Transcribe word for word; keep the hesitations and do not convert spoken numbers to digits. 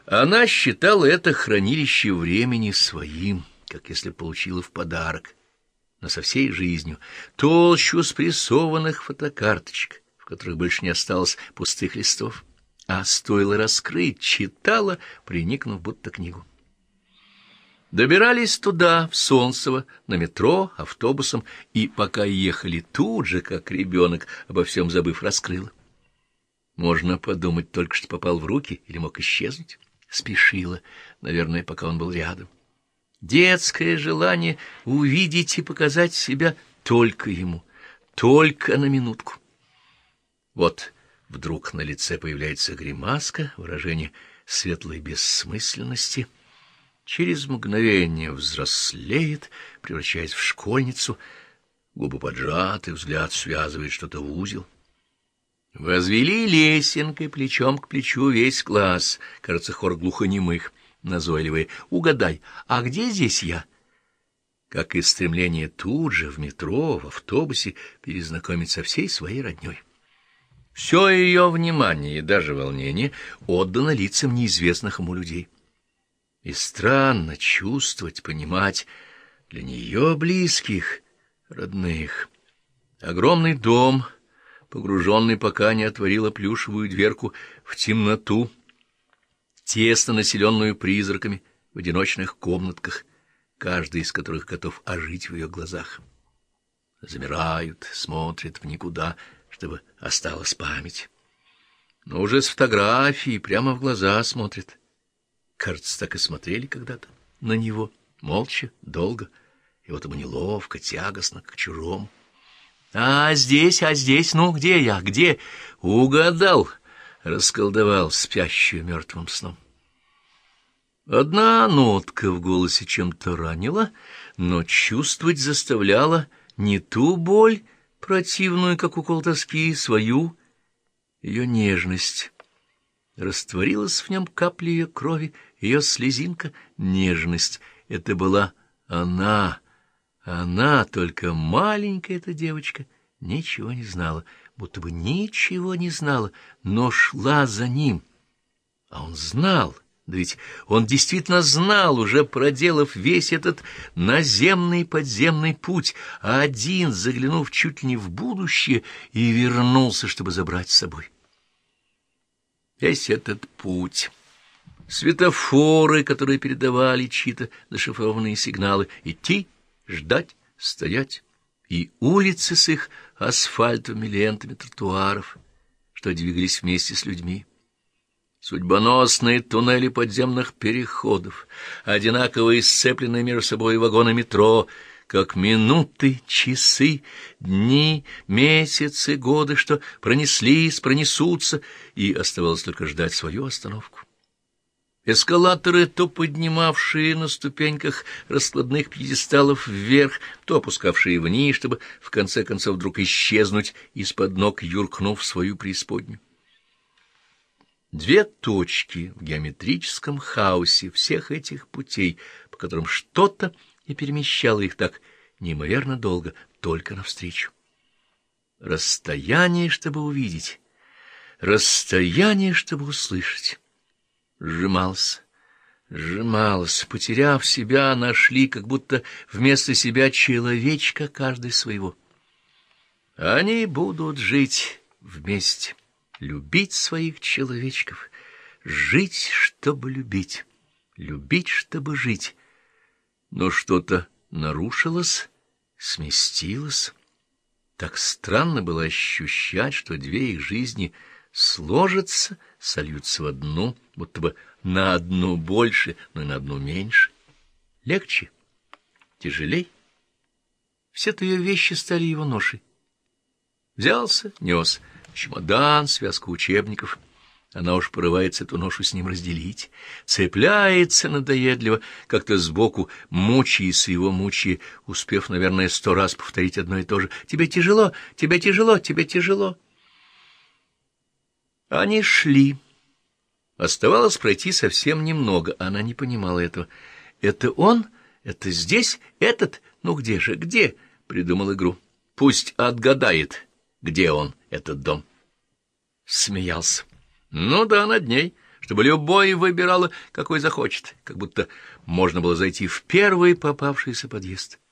Она считала это хранилище времени своим, как если получила в подарок, но со всей жизнью, толщу спрессованных фотокарточек, в которых больше не осталось пустых листов, а стоило раскрыть, читала, приникнув будто книгу. Добирались туда, в Солнцево, на метро, автобусом, и пока ехали тут же, как ребенок, обо всем забыв, раскрыла. Можно подумать, только что попал в руки или мог исчезнуть. Спешила, наверное, пока он был рядом. Детское желание увидеть и показать себя только ему, только на минутку. Вот вдруг на лице появляется гримаска, выражение светлой бессмысленности. Через мгновение взрослеет, превращаясь в школьницу, губы поджаты, взгляд связывает что-то в узел. Возвели лесенкой плечом к плечу весь класс, кажется, хор глухонемых, назойливые. «Угадай, а где здесь я?» Как и стремление тут же, в метро, в автобусе, перезнакомить со всей своей роднёй. Все ее внимание и даже волнение отдано лицам неизвестных ему людей. И странно чувствовать, понимать для нее близких, родных. Огромный дом, погруженный, пока не отворила плюшевую дверку, в темноту, тесно населенную призраками в одиночных комнатках, каждый из которых готов ожить в ее глазах. Замирают, смотрят в никуда, чтобы осталась память. Но уже с фотографией прямо в глаза смотрят. Кажется, так и смотрели когда-то на него, молча, долго, и вот ему неловко, тягостно, к чужому. «А здесь, а здесь, ну где я, где?» «Угадал!» — расколдовал спящую мертвым сном. Одна нотка в голосе чем-то ранила, но чувствовать заставляла не ту боль, противную, как укол тоски, свою, ее нежность. Растворилась в нем капля ее крови, ее слезинка, нежность. Это была она, она, только маленькая эта девочка, ничего не знала, будто бы ничего не знала, но шла за ним. А он знал, да ведь он действительно знал, уже проделав весь этот наземный подземный путь, один, заглянув чуть ли не в будущее, и вернулся, чтобы забрать с собой. Весь этот путь, светофоры, которые передавали чьи-то зашифрованные сигналы, идти, ждать, стоять, и улицы с их асфальтовыми лентами тротуаров, что двигались вместе с людьми. Судьбоносные туннели подземных переходов, одинаково исцепленные между собой вагоны метро, как минуты, часы, дни, месяцы, годы, что пронеслись, пронесутся, и оставалось только ждать свою остановку. Эскалаторы, то поднимавшие на ступеньках раскладных пьедесталов вверх, то опускавшие вниз, чтобы в конце концов вдруг исчезнуть из-под ног, юркнув в свою преисподнюю. Две точки в геометрическом хаосе всех этих путей, по которым что-то и перемещало их так неимоверно долго, только навстречу. Расстояние, чтобы увидеть, расстояние, чтобы услышать. Сжимался, сжимался, потеряв себя, нашли, как будто вместо себя человечка каждый своего. Они будут жить вместе, любить своих человечков, жить, чтобы любить, любить, чтобы жить. Но что-то нарушилось, сместилось. Так странно было ощущать, что две их жизни сложатся, сольются в одну, будто бы на одну больше, но и на одну меньше. Легче, тяжелей. Все-то ее вещи стали его ношей. Взялся, нес чемодан, связку учебников. Она уж порывается эту ношу с ним разделить, цепляется надоедливо, как-то сбоку, мучаясь его мучая, успев, наверное, сто раз повторить одно и то же. «Тебе тяжело, тебе тяжело, тебе тяжело». Они шли. Оставалось пройти совсем немного, она не понимала этого. «Это он? Это здесь? Этот? Ну где же, где?» — придумал игру. «Пусть отгадает, где он, этот дом». Смеялся. Ну да, над ней, чтобы любой выбирала, какой захочет, как будто можно было зайти в первый попавшийся подъезд.